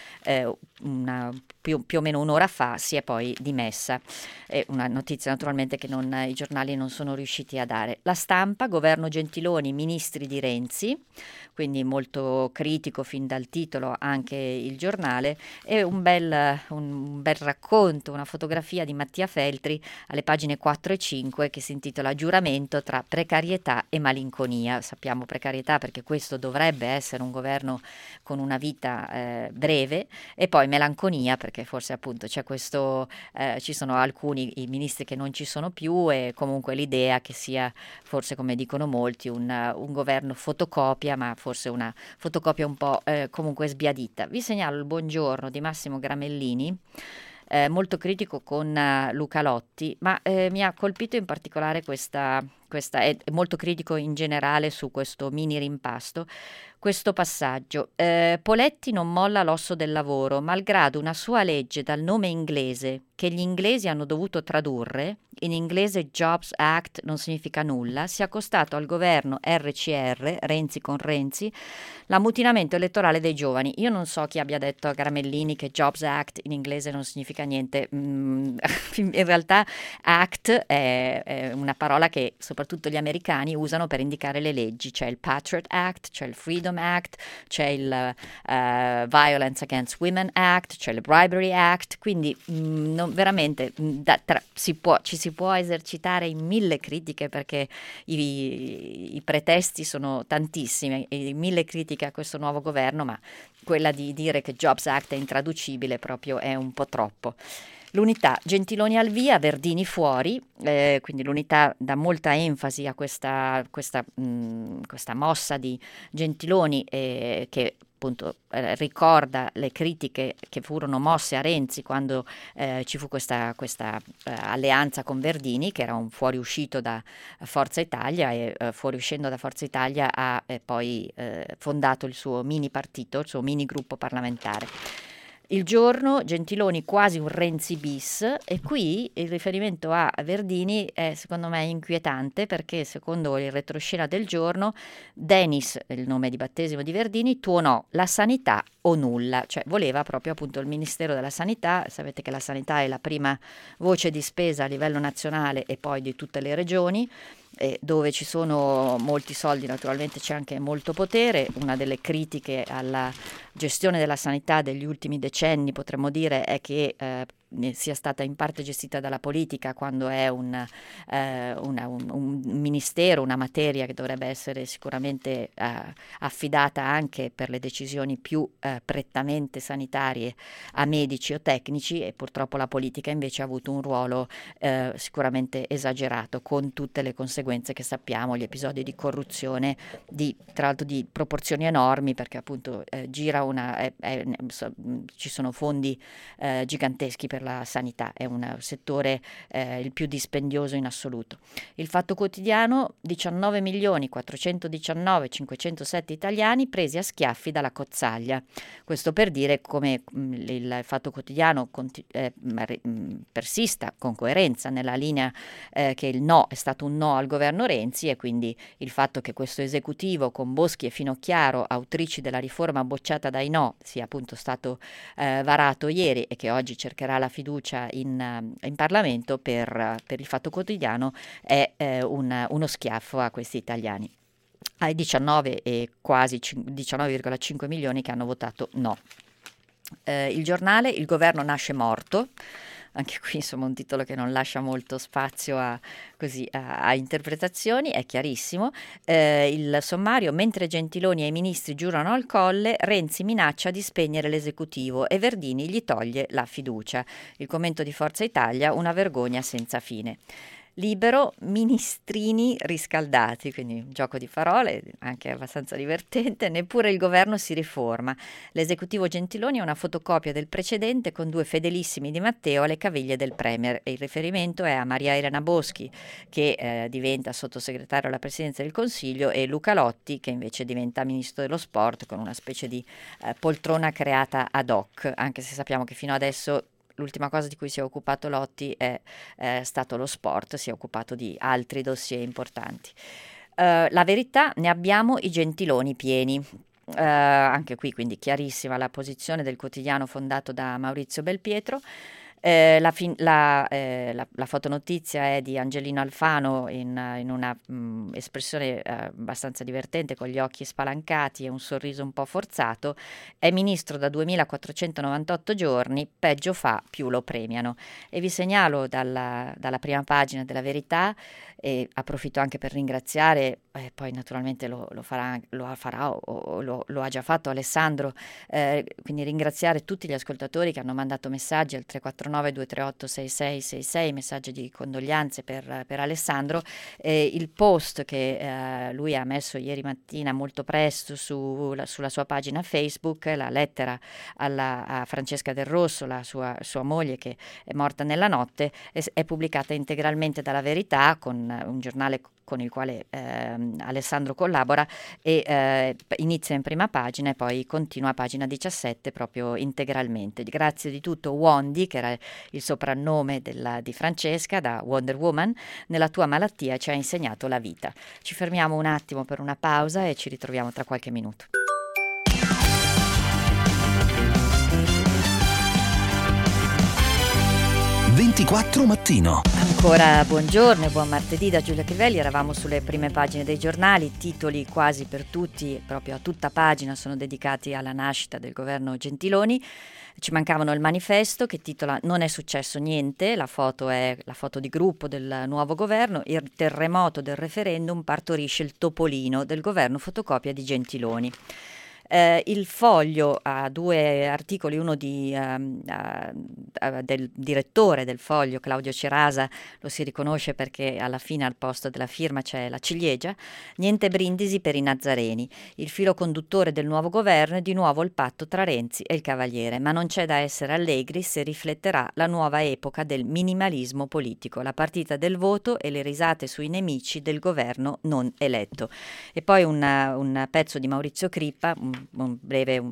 più o meno un'ora fa si è poi dimessa. È una notizia naturalmente che i giornali non sono riusciti a dare. La Stampa: governo Gentiloni, ministri di Renzi, quindi molto critico fin dal titolo anche il giornale, e un bel racconto, una fotografia di Mattia Feltri alle pagine 4 e 5 che si intitola Giuramento tra precarietà e malinconia. Sappiamo precarietà perché questo dovrebbe essere un governo con una vita breve, e poi melanconia perché forse appunto c'è questo, ci sono alcuni i ministri che non ci sono più, e comunque l'idea che sia forse, come dicono molti, un governo fotocopia, ma forse una fotocopia un po' comunque sbiadita. Vi segnalo il Buongiorno di Massimo Gramellini, molto critico con Luca Lotti, ma mi ha colpito in particolare questa è molto critico in generale su questo mini rimpasto, questo passaggio. Poletti non molla l'osso del lavoro, malgrado una sua legge dal nome inglese che gli inglesi hanno dovuto tradurre, in inglese Jobs Act non significa nulla, sia costato al governo RCR, Renzi con Renzi, l'ammutinamento elettorale dei giovani. Io non so chi abbia detto a Garamellini che Jobs Act in inglese non significa niente. In realtà Act è una parola che soprattutto gli americani usano per indicare le leggi. C'è il Patriot Act, c'è il Freedom Act, c'è il Violence Against Women Act, c'è il Bribery Act, quindi veramente ci si può esercitare in 1000 critiche, perché i pretesti sono tantissimi e 1000 critiche a questo nuovo governo, ma quella di dire che Jobs Act è intraducibile proprio è un po' troppo. L'unità, Gentiloni al via, Verdini fuori, quindi l'unità dà molta enfasi a questa mossa di Gentiloni che appunto ricorda le critiche che furono mosse a Renzi quando ci fu questa alleanza con Verdini, che era un fuoriuscito da Forza Italia, e fuoriuscendo da Forza Italia ha poi fondato il suo mini partito, il suo mini gruppo parlamentare. Il Giorno, Gentiloni quasi un Renzi bis, e qui il riferimento a Verdini è secondo me inquietante, perché secondo il retroscena del Giorno Denis, il nome di battesimo di Verdini, tuonò la sanità o nulla, cioè voleva proprio appunto il Ministero della Sanità. Sapete che la sanità è la prima voce di spesa a livello nazionale e poi di tutte le regioni, dove ci sono molti soldi naturalmente c'è anche molto potere. Una delle critiche alla gestione della sanità degli ultimi decenni, potremmo dire, è che sia stata in parte gestita dalla politica, quando è un ministero, una materia che dovrebbe essere sicuramente affidata anche per le decisioni più prettamente sanitarie a medici o tecnici, e purtroppo la politica invece ha avuto un ruolo sicuramente esagerato, con tutte le conseguenze che sappiamo, gli episodi di corruzione tra l'altro di proporzioni enormi, perché appunto ci sono fondi giganteschi per la sanità, è un settore il più dispendioso in assoluto. Il Fatto Quotidiano, 19.419.507 italiani presi a schiaffi dalla cozzaglia. Questo per dire come il Fatto Quotidiano persista con coerenza nella linea che il no è stato un no al governo Renzi, e quindi il fatto che questo esecutivo con Boschi e Finocchiaro, autrici della riforma bocciata dai no, sia appunto stato varato ieri e che oggi cercherà la fiducia in Parlamento, per il Fatto Quotidiano è uno schiaffo a questi italiani, ai 19,5 milioni che hanno votato no. Il Giornale, il governo nasce morto. Anche qui insomma un titolo che non lascia molto spazio a interpretazioni, è chiarissimo. Il sommario: mentre Gentiloni e i ministri giurano al Colle, Renzi minaccia di spegnere l'esecutivo e Verdini gli toglie la fiducia. Il commento di Forza Italia: una vergogna senza fine. Libero, ministrini riscaldati, quindi un gioco di parole anche abbastanza divertente. Neppure il governo si riforma. L'esecutivo Gentiloni è una fotocopia del precedente, con due fedelissimi di Matteo alle caviglie del premier, e il riferimento è a Maria Elena Boschi, che diventa sottosegretario alla presidenza del Consiglio, e Luca Lotti, che invece diventa ministro dello sport, con una specie di poltrona creata ad hoc, anche se sappiamo che fino adesso l'ultima cosa di cui si è occupato Lotti è stato lo sport, si è occupato di altri dossier importanti. La Verità, ne abbiamo i Gentiloni pieni. Anche qui quindi chiarissima la posizione del quotidiano fondato da Maurizio Belpietro. La fotonotizia è di Angelino Alfano in una espressione abbastanza divertente, con gli occhi spalancati e un sorriso un po' forzato. È ministro da 2498 giorni, peggio fa più lo premiano. E vi segnalo dalla prima pagina della Verità, e approfitto anche per ringraziare, poi naturalmente lo farà o lo ha già fatto Alessandro, quindi ringraziare tutti gli ascoltatori che hanno mandato messaggi al 349 349 238 6666, messaggi di condoglianze per Alessandro. Il post che lui ha messo ieri mattina molto presto sulla sua pagina Facebook, la lettera a Francesca Del Rosso, la sua moglie che è morta nella notte, è pubblicata integralmente dalla Verità, con un giornale con il quale Alessandro collabora, e inizia in prima pagina e poi continua a pagina 17 proprio integralmente. Grazie di tutto Wondi, che era il soprannome di Francesca, da Wonder Woman, nella tua malattia ci ha insegnato la vita. Ci fermiamo un attimo per una pausa e ci ritroviamo tra qualche minuto. Mattino. Ancora buongiorno e buon martedì da Giulia Crivelli. Eravamo sulle prime pagine dei giornali, titoli quasi per tutti, proprio a tutta pagina, sono dedicati alla nascita del governo Gentiloni. Ci mancavano il manifesto che titola "Non è successo niente", la foto è la foto di gruppo del nuovo governo, il terremoto del referendum partorisce il topolino del governo fotocopia di Gentiloni. Il Foglio ha due articoli, uno del direttore del Foglio, Claudio Cerasa, lo si riconosce perché alla fine al posto della firma c'è la ciliegia. Niente brindisi per i Nazareni. Il filo conduttore del nuovo governo è di nuovo il patto tra Renzi e il Cavaliere, ma non c'è da essere allegri se rifletterà la nuova epoca del minimalismo politico, la partita del voto e le risate sui nemici del governo non eletto. E poi un pezzo di Maurizio Crippa, un breve,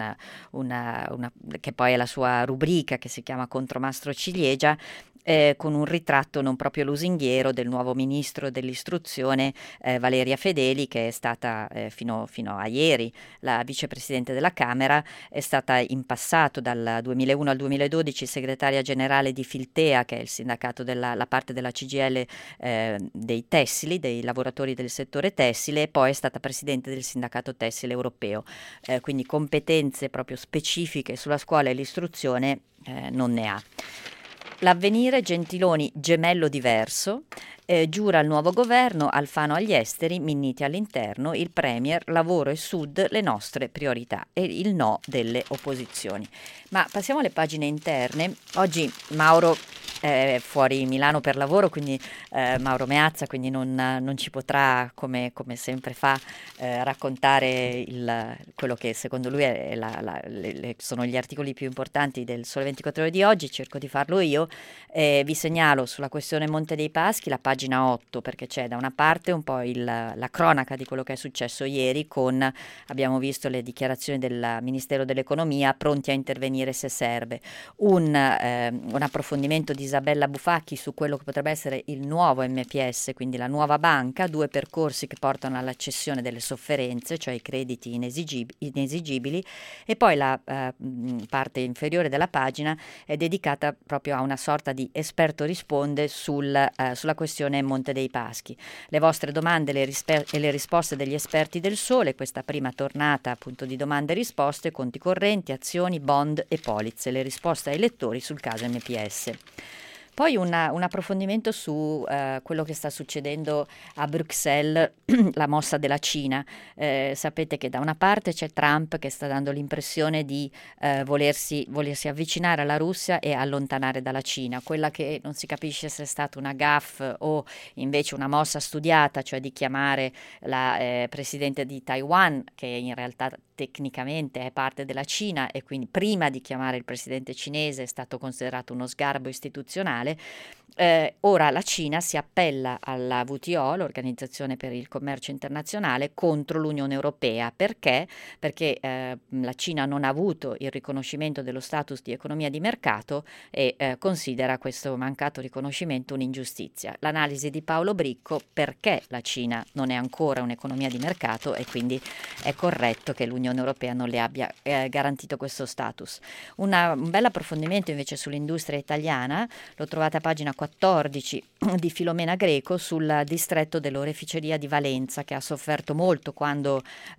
che poi è la sua rubrica, che si chiama Contro Mastro Ciliegia, con un ritratto non proprio lusinghiero del nuovo ministro dell'istruzione Valeria Fedeli, che è stata fino a ieri la vicepresidente della Camera, è stata in passato dal 2001 al 2012 segretaria generale di Filtea, che è il sindacato la parte della CGIL dei tessili, dei lavoratori del settore tessile, e poi è stata presidente del sindacato tessile europeo, quindi competenze proprio specifiche sulla scuola e l'istruzione non ne ha. L'Avvenire, Gentiloni gemello diverso, giura il nuovo governo, Alfano agli esteri, Minniti all'interno, il Premier, lavoro e Sud, le nostre priorità, e il no delle opposizioni. Ma passiamo alle pagine interne. Oggi Mauro è fuori Milano per lavoro, quindi Mauro Meazza, quindi non ci potrà, come sempre fa, raccontare quello che secondo lui sono gli articoli più importanti del Sole 24 Ore di oggi. Cerco di farlo io. Vi segnalo sulla questione Monte dei Paschi la pagina 8, perché c'è da una parte un po' la cronaca di quello che è successo ieri, abbiamo visto le dichiarazioni del Ministero dell'Economia, pronti a intervenire se serve, un approfondimento di Isabella Bufacchi su quello che potrebbe essere il nuovo MPS, quindi la nuova banca, 2 percorsi che portano alla cessione delle sofferenze, cioè i crediti inesigibili, e poi la parte inferiore della pagina è dedicata proprio a una sorta di esperto risponde sulla questione Monte dei Paschi. Le vostre domande e le risposte degli esperti del Sole, questa prima tornata appunto di domande e risposte, conti correnti, azioni, bond e polizze, le risposte ai lettori sul caso MPS. Poi un approfondimento su quello che sta succedendo a Bruxelles, la mossa della Cina. Sapete che da una parte c'è Trump che sta dando l'impressione di volersi avvicinare alla Russia e allontanare dalla Cina, quella che non si capisce se è stata una gaffe o invece una mossa studiata, cioè di chiamare la presidente di Taiwan, che in realtà tecnicamente è parte della Cina e quindi prima di chiamare il presidente cinese è stato considerato uno sgarbo istituzionale. Ora la Cina si appella alla WTO, l'Organizzazione per il Commercio Internazionale, contro l'Unione Europea. Perché? Perché la Cina non ha avuto il riconoscimento dello status di economia di mercato e considera questo mancato riconoscimento un'ingiustizia. L'analisi di Paolo Bricco: perché la Cina non è ancora un'economia di mercato e quindi è corretto che l'Unione Europea non le abbia garantito questo status. Un bel approfondimento invece sull'industria italiana lo trovate a pagina 14 di Filomena Greco sul distretto dell'oreficeria di Valenza, che ha sofferto molto quando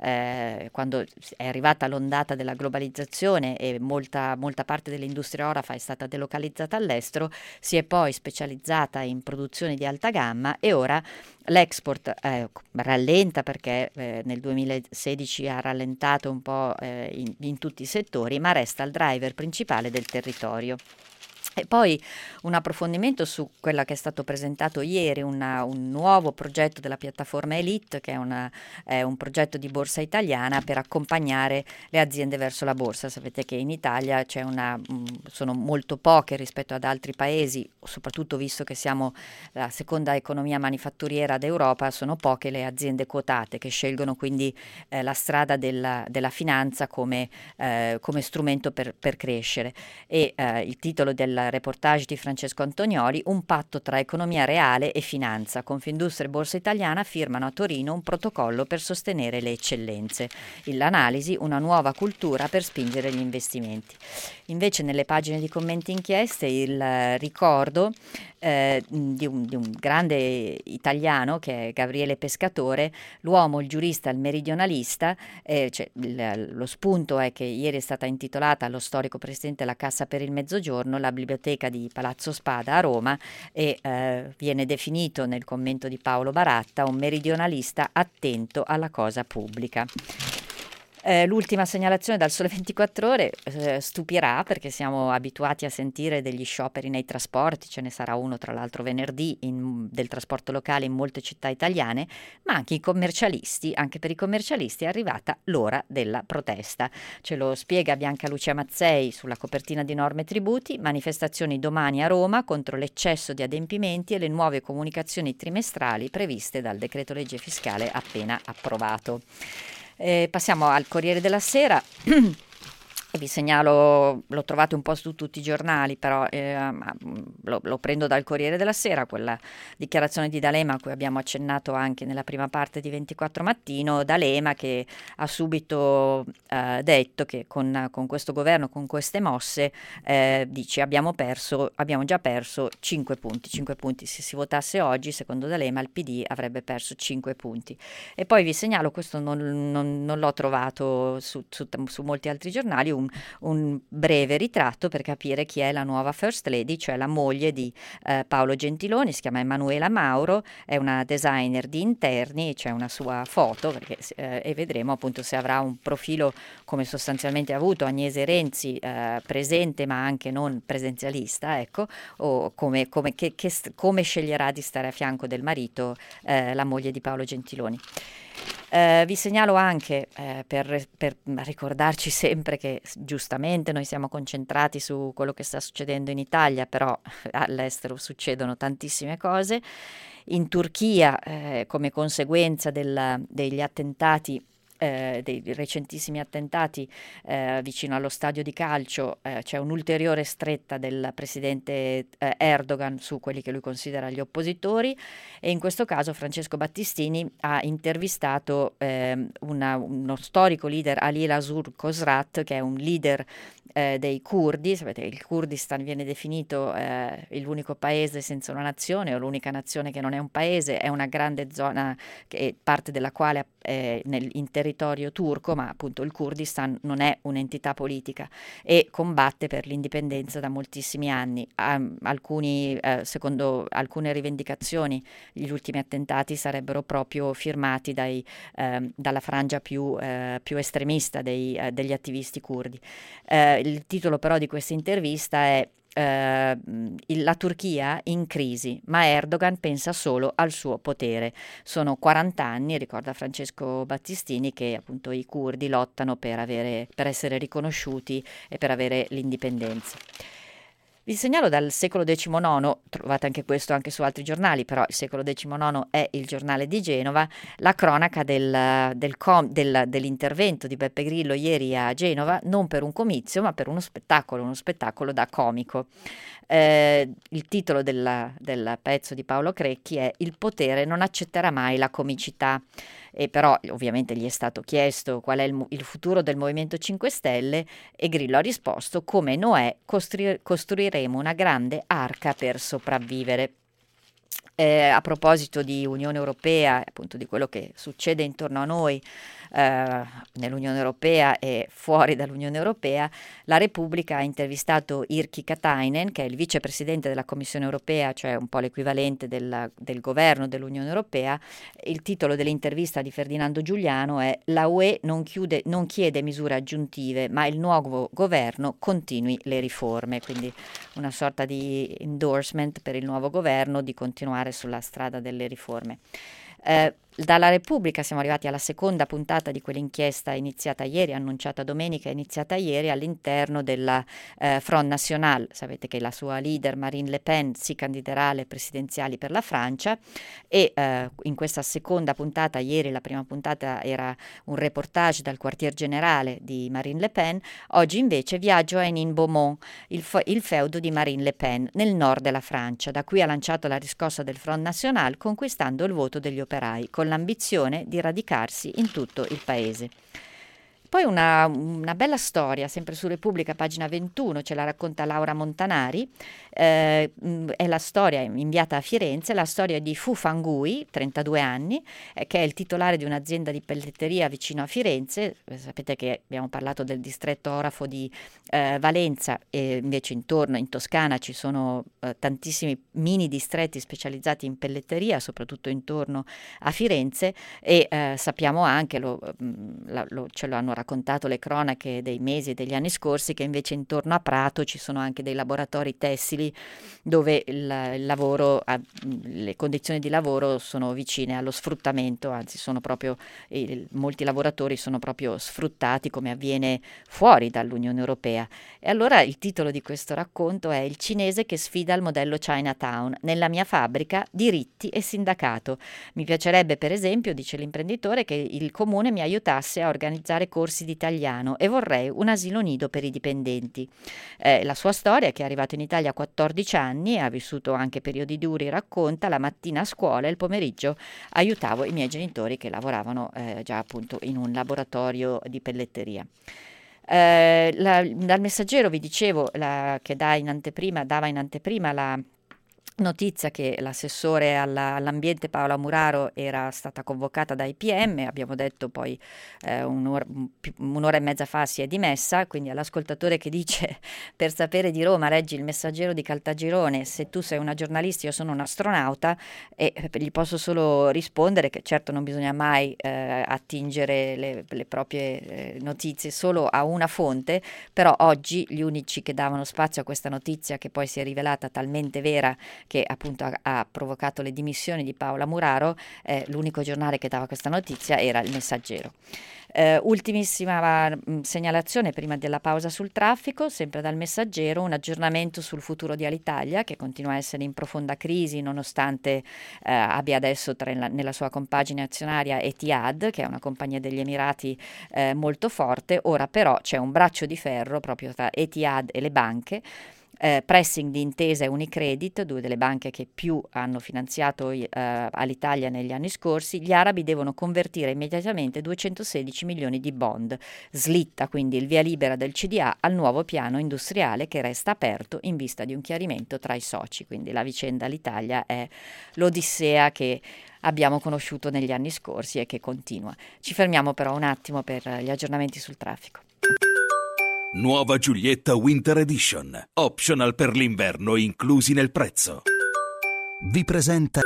è arrivata l'ondata della globalizzazione e molta parte dell'industria orafa è stata delocalizzata all'estero, si è poi specializzata in produzione di alta gamma e ora l'export rallenta perché nel 2016 ha rallentato un po' in tutti i settori, ma resta il driver principale del territorio. E poi un approfondimento su quello che è stato presentato ieri, un nuovo progetto della piattaforma Elite, che è un progetto di borsa italiana per accompagnare le aziende verso la borsa. Sapete che in Italia sono molto poche rispetto ad altri paesi, soprattutto visto che siamo la seconda economia manifatturiera d'Europa, sono poche le aziende quotate che scelgono quindi la strada della finanza come strumento per crescere. E il titolo del reportage di Francesco Antonioli: un patto tra economia reale e finanza. Confindustria e Borsa Italiana firmano a Torino un protocollo per sostenere le eccellenze. L'analisi: una nuova cultura per spingere gli investimenti. Invece nelle pagine di commenti inchieste il ricordo di un grande italiano che è Gabriele Pescatore, l'uomo, il giurista, il meridionalista. Lo spunto è che ieri è stata intitolata allo storico presidente della Cassa per il Mezzogiorno la biblioteca di Palazzo Spada a Roma, e viene definito nel commento di Paolo Baratta un meridionalista attento alla cosa pubblica. L'ultima segnalazione dal Sole 24 Ore stupirà, perché siamo abituati a sentire degli scioperi nei trasporti, ce ne sarà uno tra l'altro venerdì del trasporto locale in molte città italiane, ma anche per i commercialisti è arrivata l'ora della protesta. Ce lo spiega Bianca Lucia Mazzei sulla copertina di Norme e Tributi: manifestazioni domani a Roma contro l'eccesso di adempimenti e le nuove comunicazioni trimestrali previste dal decreto legge fiscale appena approvato. Passiamo al Corriere della Sera. Vi segnalo, lo trovate un po' su tutti i giornali, però lo prendo dal Corriere della Sera, quella dichiarazione di D'Alema a cui abbiamo accennato anche nella prima parte di 24 Mattino. D'Alema che ha subito detto che con questo governo, con queste mosse, dice abbiamo già perso 5 punti. Se si votasse oggi, secondo D'Alema, il PD avrebbe perso 5 punti. E poi vi segnalo, questo non l'ho trovato su molti altri giornali, un breve ritratto per capire chi è la nuova First Lady, cioè la moglie di Paolo Gentiloni. Si chiama Emanuela Mauro, è una designer di interni, c'è una sua foto e vedremo appunto se avrà un profilo come sostanzialmente ha avuto Agnese Renzi, presente ma anche non presenzialista, ecco, o come sceglierà di stare a fianco del marito la moglie di Paolo Gentiloni. Vi segnalo anche per ricordarci sempre che giustamente noi siamo concentrati su quello che sta succedendo in Italia, però all'estero succedono tantissime cose. In Turchia, come conseguenza degli attentati, dei recentissimi attentati vicino allo stadio di calcio, c'è un'ulteriore stretta del presidente Erdogan su quelli che lui considera gli oppositori, e in questo caso Francesco Battistini ha intervistato uno storico leader, Ali Lasur Kozrat, che è un leader dei curdi. Sapete, il Kurdistan viene definito l'unico paese senza una nazione, o l'unica nazione che non è un paese. È una grande zona parte della quale in territorio turco, ma appunto il Kurdistan non è un'entità politica e combatte per l'indipendenza da moltissimi anni. Secondo alcune rivendicazioni, gli ultimi attentati sarebbero proprio firmati dalla frangia più estremista degli attivisti curdi. Il titolo però di questa intervista è la Turchia in crisi, ma Erdogan pensa solo al suo potere. Sono 40 anni, ricorda Francesco Battistini, che appunto i curdi lottano per essere riconosciuti e per avere l'indipendenza. Vi segnalo dal secolo XIX, trovate anche questo anche su altri giornali, però il secolo XIX è il giornale di Genova, la cronaca dell'intervento di Beppe Grillo ieri a Genova, non per un comizio ma per uno spettacolo da comico. Il titolo del pezzo di Paolo Crecchi è "Il potere non accetterà mai la comicità". E però ovviamente gli è stato chiesto qual è il futuro del Movimento 5 Stelle e Grillo ha risposto: come Noè costruiremo una grande arca per sopravvivere. A proposito di Unione Europea, appunto di quello che succede intorno a noi nell'Unione Europea e fuori dall'Unione Europea, la Repubblica ha intervistato Irkki Katainen, che è il vicepresidente della Commissione Europea, cioè un po' l'equivalente del governo dell'Unione Europea. Il titolo dell'intervista di Ferdinando Giuliano è «La UE non chiede misure aggiuntive, ma il nuovo governo continui le riforme», quindi una sorta di endorsement per il nuovo governo di continuare sulla strada delle riforme. Dalla Repubblica siamo arrivati alla seconda puntata di quell'inchiesta iniziata ieri, annunciata domenica, iniziata ieri all'interno della Front National. Sapete che la sua leader Marine Le Pen si candiderà alle presidenziali per la Francia e in questa seconda puntata, ieri la prima puntata era un reportage dal quartier generale di Marine Le Pen, oggi invece viaggio a Hénin-Beaumont, il feudo di Marine Le Pen nel nord della Francia. Da qui ha lanciato la riscossa del Front National conquistando il voto degli operai, con l'ambizione di radicarsi in tutto il paese. Poi una bella storia, sempre su Repubblica, pagina 21, ce la racconta Laura Montanari, è la storia inviata a Firenze, la storia di Fu Fangui, 32 anni, che è il titolare di un'azienda di pelletteria vicino a Firenze. Sapete che abbiamo parlato del distretto orafo di Valenza, e invece intorno in Toscana ci sono tantissimi mini distretti specializzati in pelletteria, soprattutto intorno a Firenze, e sappiamo anche, ce lo hanno raccontato le cronache dei mesi e degli anni scorsi, che invece intorno a Prato ci sono anche dei laboratori tessili dove il lavoro, le condizioni di lavoro sono vicine allo sfruttamento, anzi sono proprio molti lavoratori sono proprio sfruttati, come avviene fuori dall'Unione Europea. E allora il titolo di questo racconto è «Il cinese che sfida il modello Chinatown. Nella mia fabbrica diritti e sindacato. Mi piacerebbe, per esempio, dice l'imprenditore, che il comune mi aiutasse a organizzare corsi di italiano e vorrei un asilo nido per i dipendenti». La sua storia, che è arrivato in Italia a 14 anni e ha vissuto anche periodi duri, racconta: la mattina a scuola e il pomeriggio aiutavo i miei genitori che lavoravano già appunto in un laboratorio di pelletteria. Dal Messaggero vi dicevo che dava in anteprima la notizia che l'assessore all'ambiente Paola Muraro era stata convocata dai PM, abbiamo detto poi un'ora e mezza fa si è dimessa, quindi all'ascoltatore che dice per sapere di Roma leggi il Messaggero di Caltagirone, se tu sei una giornalista io sono un astronauta, e gli posso solo rispondere che certo non bisogna mai attingere le proprie notizie solo a una fonte, però oggi gli unici che davano spazio a questa notizia, che poi si è rivelata talmente vera che appunto ha provocato le dimissioni di Paola Muraro, l'unico giornale che dava questa notizia era il Messaggero. Ultimissima segnalazione prima della pausa sul traffico, sempre dal Messaggero, un aggiornamento sul futuro di Alitalia, che continua a essere in profonda crisi nonostante abbia adesso nella sua compagine azionaria Etihad, che è una compagnia degli Emirati molto forte. Ora però c'è un braccio di ferro proprio tra Etihad e le banche. Pressing di Intesa e Unicredit, due delle banche che più hanno finanziato all'Italia negli anni scorsi. Gli arabi devono convertire immediatamente 216 milioni di bond. Slitta quindi il via libera del CDA al nuovo piano industriale, che resta aperto in vista di un chiarimento tra i soci. Quindi la vicenda all'Italia è l'odissea che abbiamo conosciuto negli anni scorsi e che continua. Ci fermiamo però un attimo per gli aggiornamenti sul traffico. Nuova Giulietta Winter Edition. Optional per l'inverno inclusi nel prezzo. Vi presenta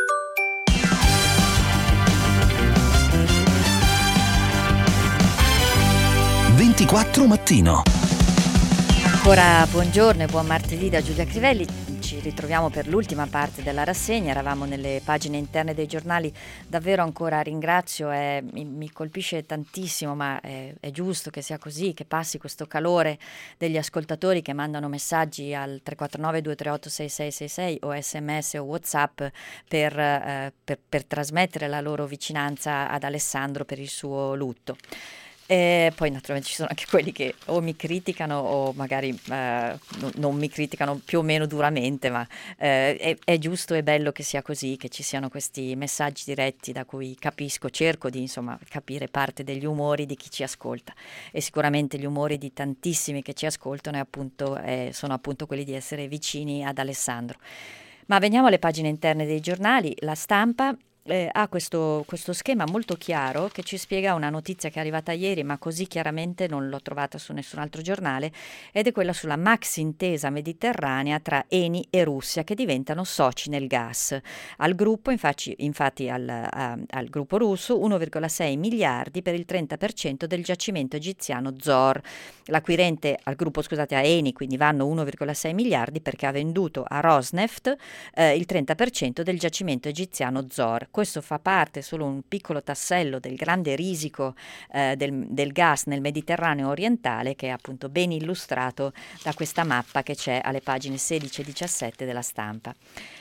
24 Mattino. Ancora buongiorno e buon martedì da Giulia Crivelli. Ci ritroviamo per l'ultima parte della rassegna, eravamo nelle pagine interne dei giornali. Davvero ancora ringrazio, mi colpisce tantissimo, ma è giusto che sia così, che passi questo calore degli ascoltatori che mandano messaggi al 349 238 6666 o sms o WhatsApp per trasmettere la loro vicinanza ad Alessandro per il suo lutto. E poi naturalmente ci sono anche quelli che o mi criticano o magari non mi criticano più o meno duramente, ma è giusto e bello che sia così, che ci siano questi messaggi diretti da cui cerco di capire parte degli umori di chi ci ascolta, e sicuramente gli umori di tantissimi che ci ascoltano sono appunto quelli di essere vicini ad Alessandro. Ma veniamo alle pagine interne dei giornali. La Stampa ha questo schema molto chiaro che ci spiega una notizia che è arrivata ieri, ma così chiaramente non l'ho trovata su nessun altro giornale, ed è quella sulla maxi intesa mediterranea tra Eni e Russia, che diventano soci nel gas. Al gruppo, infatti al gruppo russo, 1,6 miliardi per il 30% del giacimento egiziano Zohr. L'acquirente al gruppo, a Eni, quindi vanno 1,6 miliardi perché ha venduto a Rosneft il 30% del giacimento egiziano Zohr. Questo fa parte, solo un piccolo tassello, del grande risico del gas nel Mediterraneo orientale, che è appunto ben illustrato da questa mappa che c'è alle pagine 16 e 17 della Stampa.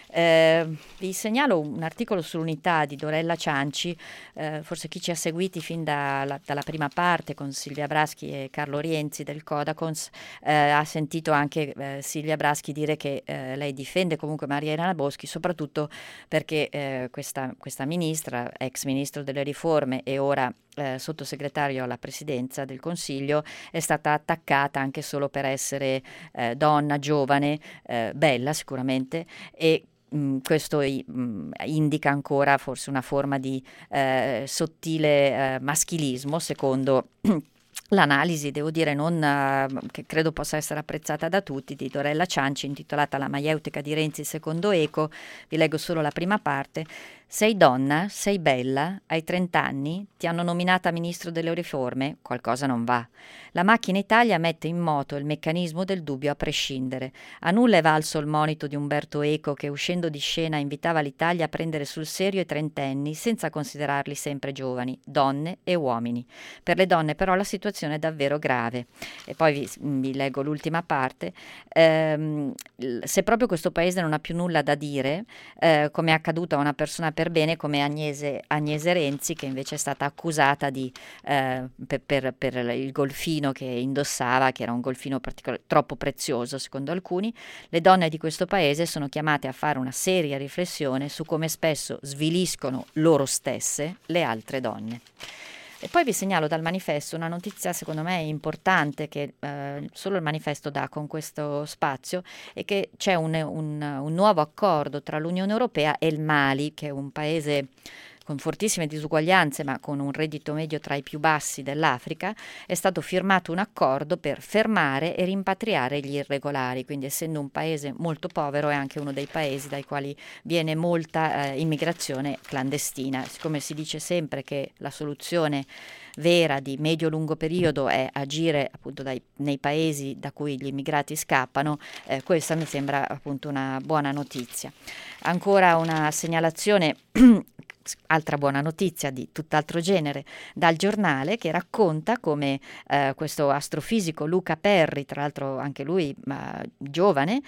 Vi segnalo un articolo sull'Unità di Dorella Cianci, forse chi ci ha seguiti fin dalla prima parte con Silvia Braschi e Carlo Rienzi del Codacons ha sentito anche Silvia Braschi dire che lei difende comunque Maria Elena Boschi, soprattutto perché questa ministra, ex ministro delle riforme e ora sottosegretario alla presidenza del Consiglio, è stata attaccata anche solo per essere donna, giovane, bella sicuramente, e questo indica ancora forse una forma di sottile maschilismo, secondo l'analisi, devo dire, che credo possa essere apprezzata da tutti, di Dorella Cianci, intitolata La maieutica di Renzi secondo Eco. Vi leggo solo la prima parte. Sei donna, sei bella, hai 30 anni, ti hanno nominata ministro delle riforme, qualcosa non va. La macchina Italia mette in moto il meccanismo del dubbio a prescindere. A nulla è valso il monito di Umberto Eco che, uscendo di scena, invitava l'Italia a prendere sul serio i trentenni senza considerarli sempre giovani, donne e uomini. Per le donne però la situazione è davvero grave. E poi vi leggo l'ultima parte. Se proprio questo paese non ha più nulla da dire, come è accaduto a una persona per bene come Agnese Renzi, che invece è stata accusata per il golfino che indossava, che era un golfino troppo prezioso secondo alcuni. Le donne di questo paese sono chiamate a fare una seria riflessione su come spesso sviliscono loro stesse le altre donne. E poi vi segnalo dal Manifesto una notizia secondo me importante che solo il Manifesto dà con questo spazio, e che c'è un nuovo accordo tra l'Unione Europea e il Mali, che è un paese con fortissime disuguaglianze ma con un reddito medio tra i più bassi dell'Africa. È stato firmato un accordo per fermare e rimpatriare gli irregolari, quindi essendo un paese molto povero è anche uno dei paesi dai quali viene molta immigrazione clandestina. Siccome si dice sempre che la soluzione vera di medio-lungo periodo è agire appunto nei paesi da cui gli immigrati scappano, questa mi sembra appunto una buona notizia. Ancora una segnalazione altra buona notizia di tutt'altro genere dal Giornale, che racconta come questo astrofisico Luca Perri, tra l'altro anche lui giovane,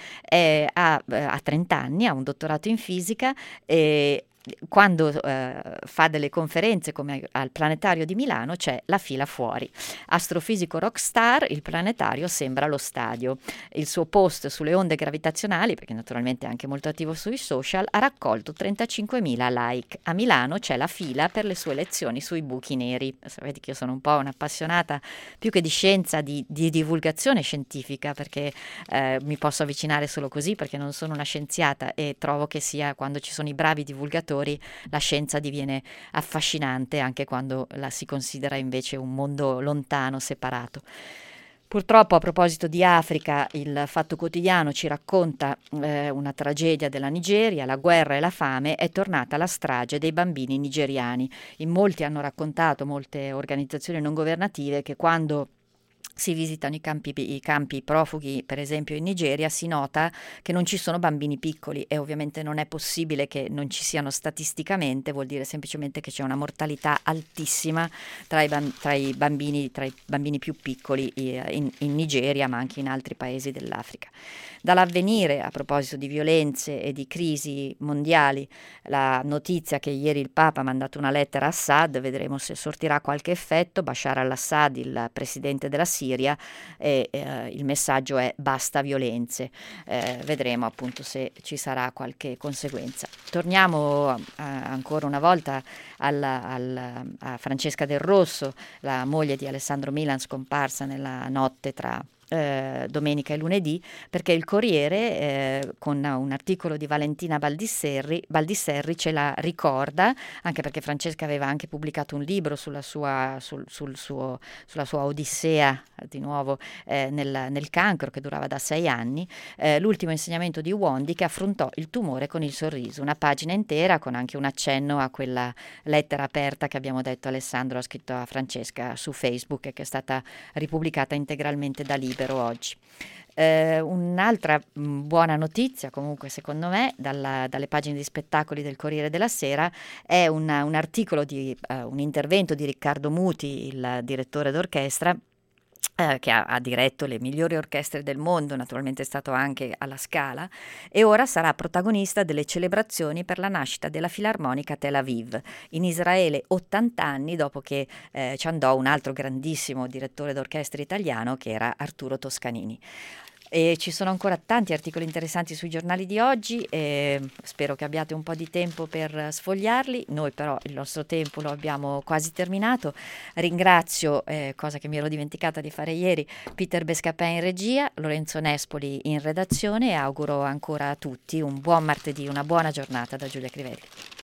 ha 30 anni, ha un dottorato in fisica e quando fa delle conferenze come al Planetario di Milano c'è la fila fuori. Astrofisico rockstar, il planetario sembra lo stadio. Il suo post sulle onde gravitazionali, perché naturalmente è anche molto attivo sui social, ha raccolto 35.000 like. A Milano c'è la fila per le sue lezioni sui buchi neri. Sapete che io sono un po' un'appassionata più che di scienza, di divulgazione scientifica, perché mi posso avvicinare solo così, perché non sono una scienziata, e trovo che sia quando ci sono i bravi divulgatori la scienza diviene affascinante, anche quando la si considera invece un mondo lontano, separato. Purtroppo, a proposito di Africa, il Fatto Quotidiano ci racconta una tragedia della Nigeria. La guerra e la fame, è tornata la strage dei bambini nigeriani. In molti hanno raccontato, molte organizzazioni non governative, che quando si visitano i campi profughi, per esempio in Nigeria, si nota che non ci sono bambini piccoli, e ovviamente non è possibile che non ci siano statisticamente, vuol dire semplicemente che c'è una mortalità altissima tra i bambini più piccoli in Nigeria, ma anche in altri paesi dell'Africa. Dall'Avvenire, a proposito di violenze e di crisi mondiali, la notizia che ieri il Papa ha mandato una lettera a Assad, vedremo se sortirà qualche effetto. Bashar al-Assad, il presidente della Siria, e il messaggio è basta violenze. Vedremo appunto se ci sarà qualche conseguenza. Torniamo ancora una volta a Francesca Del Rosso, la moglie di Alessandro Milan, scomparsa nella notte tra domenica e lunedì, perché il Corriere con un articolo di Valentina Baldisserri ce la ricorda, anche perché Francesca aveva anche pubblicato un libro sulla sua odissea di nuovo nel cancro, che durava da 6 anni, l'ultimo insegnamento di Wondi, che affrontò il tumore con il sorriso, una pagina intera con anche un accenno a quella lettera aperta che abbiamo detto Alessandro ha scritto a Francesca su Facebook e che è stata ripubblicata integralmente da Libero oggi. Un'altra buona notizia, comunque secondo me, dalle pagine di spettacoli del Corriere della Sera è un articolo un intervento di Riccardo Muti, il direttore d'orchestra, che ha diretto le migliori orchestre del mondo, naturalmente è stato anche alla Scala, e ora sarà protagonista delle celebrazioni per la nascita della Filarmonica Tel Aviv. In Israele 80 anni dopo che ci andò un altro grandissimo direttore d'orchestra italiano, che era Arturo Toscanini. E ci sono ancora tanti articoli interessanti sui giornali di oggi, spero che abbiate un po' di tempo per sfogliarli. Noi però il nostro tempo lo abbiamo quasi terminato. Ringrazio, cosa che mi ero dimenticata di fare ieri, Peter Bescapin in regia, Lorenzo Nespoli in redazione, e auguro ancora a tutti un buon martedì, una buona giornata da Giulia Crivelli.